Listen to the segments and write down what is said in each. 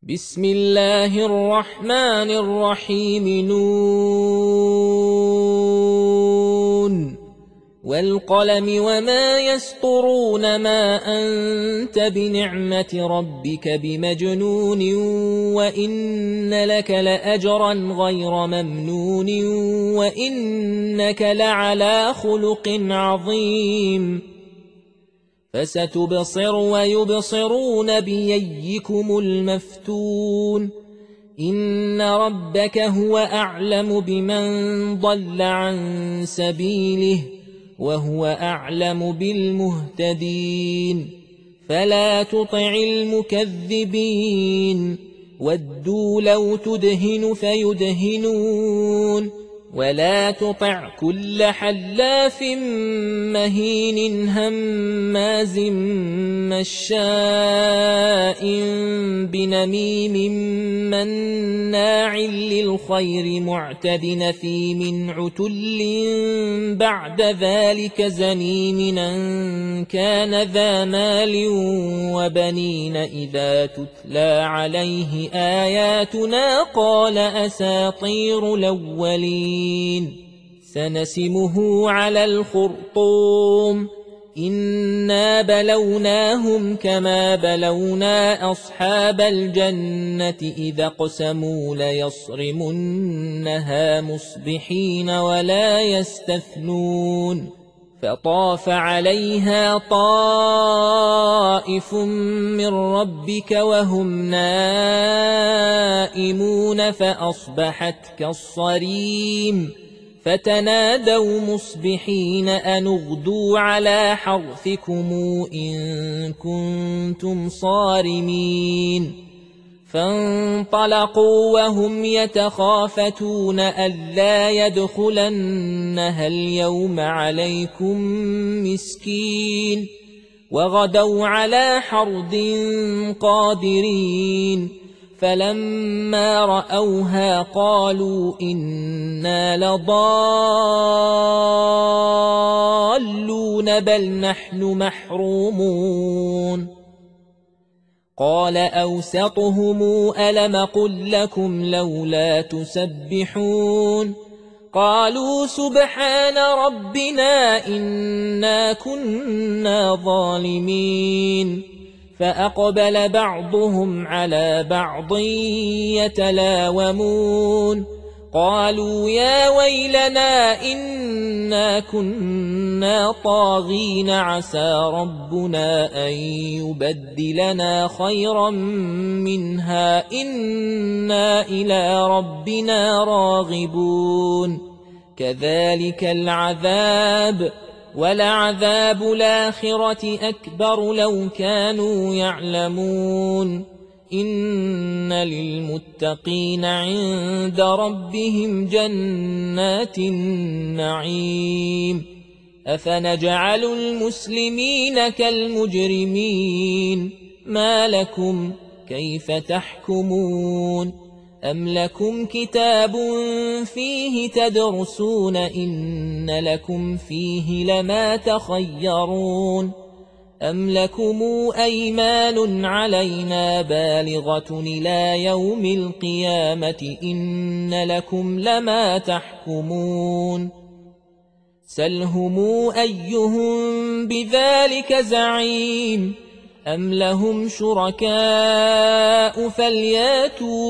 بسم الله الرحمن الرحيم نون والقلم وما يسطرون ما أنت بنعمة ربك بمجنون وإن لك لأجرا غير ممنون وإنك لعلى خلق عظيم فستبصر ويبصرون بأيكم المفتون إن ربك هو أعلم بمن ضل عن سبيله وهو أعلم بالمهتدين فلا تطع المكذبين ودوا لو تدهن فيدهنون ولا تطع كل حلاف مهين هماز مشاء بنميم مناع للخير معتد نثيم عتل بعد ذلك زنيم أن كان ذا مال وبنين إذا تتلى عليه آياتنا قال أساطير الأولين سنسمه على الخرطوم إنا بلوناهم كما بلونا أصحاب الجنة إذا اقسموا ليصرمنها مصبحين ولا يستثنون فطاف عليها طائف من ربك وهم نائمون فأصبحت كالصريم فتنادوا مصبحين أن اغدوا على حرثكم إن كنتم صارمين فانطلقوا وهم يتخافتون ألا يدخلنها اليوم عليكم مسكين وغدوا على حرد قادرين فلما رأوها قالوا إنا لضالون بل نحن محرومون قال أوسطهم ألم قل لكم لولا تسبحون قالوا سبحان ربنا إنا كنا ظالمين فأقبل بعضهم على بعض يتلاومون قالوا يا ويلنا إنا كنا طاغين عسى ربنا أن يبدلنا خيرا منها إنا إلى ربنا راغبون كذلك العذاب ولعذاب الآخرة أكبر لو كانوا يعلمون إن للمتقين عند ربهم جنات النعيم أفنجعل المسلمين كالمجرمين ما لكم كيف تحكمون أم لكم كتاب فيه تدرسون إن لكم فيه لما تخيرون أم لكم أيمان علينا بالغة إلى يوم القيامة إن لكم لما تحكمون سلهم أيهم بذلك زعيم أم لهم شركاء فلياتوا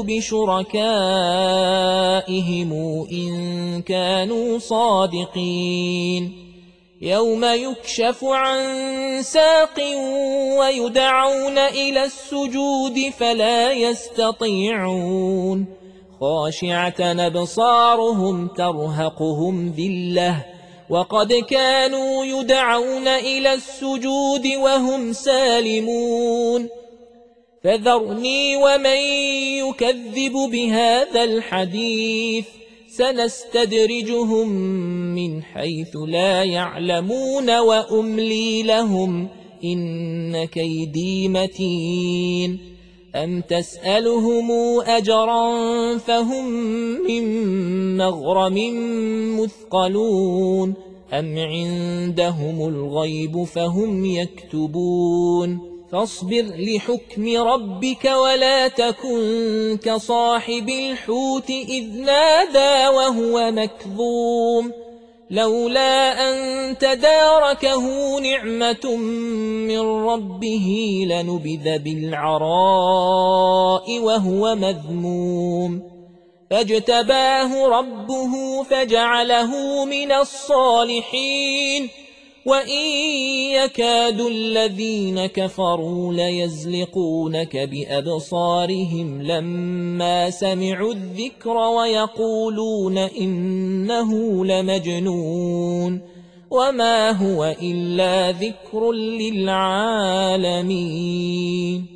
بشركائهم إن كانوا صادقين يوم يكشف عن ساق ويدعون إلى السجود فلا يستطيعون خاشعة أبصارهم ترهقهم ذلة وقد كانوا يدعون إلى السجود وهم سالمون فذرني ومن يكذب بهذا الحديث سنستدرجهم من حيث لا يعلمون وأملي لهم إن كيدي متين أم تسألهم أجرا فهم من مغرم مثقلون أم عندهم الغيب فهم يكتبون فاصبر لحكم ربك ولا تكن كصاحب الحوت إذ نادى وهو مكظوم لولا أن تداركه نعمة من ربه لنبذ بالعراء وهو مذموم فاجتباه ربه فجعله من الصالحين وإن يكاد الذين كفروا ليزلقونك بأبصارهم لما سمعوا الذكر ويقولون إنه لمجنون وما هو إلا ذكر للعالمين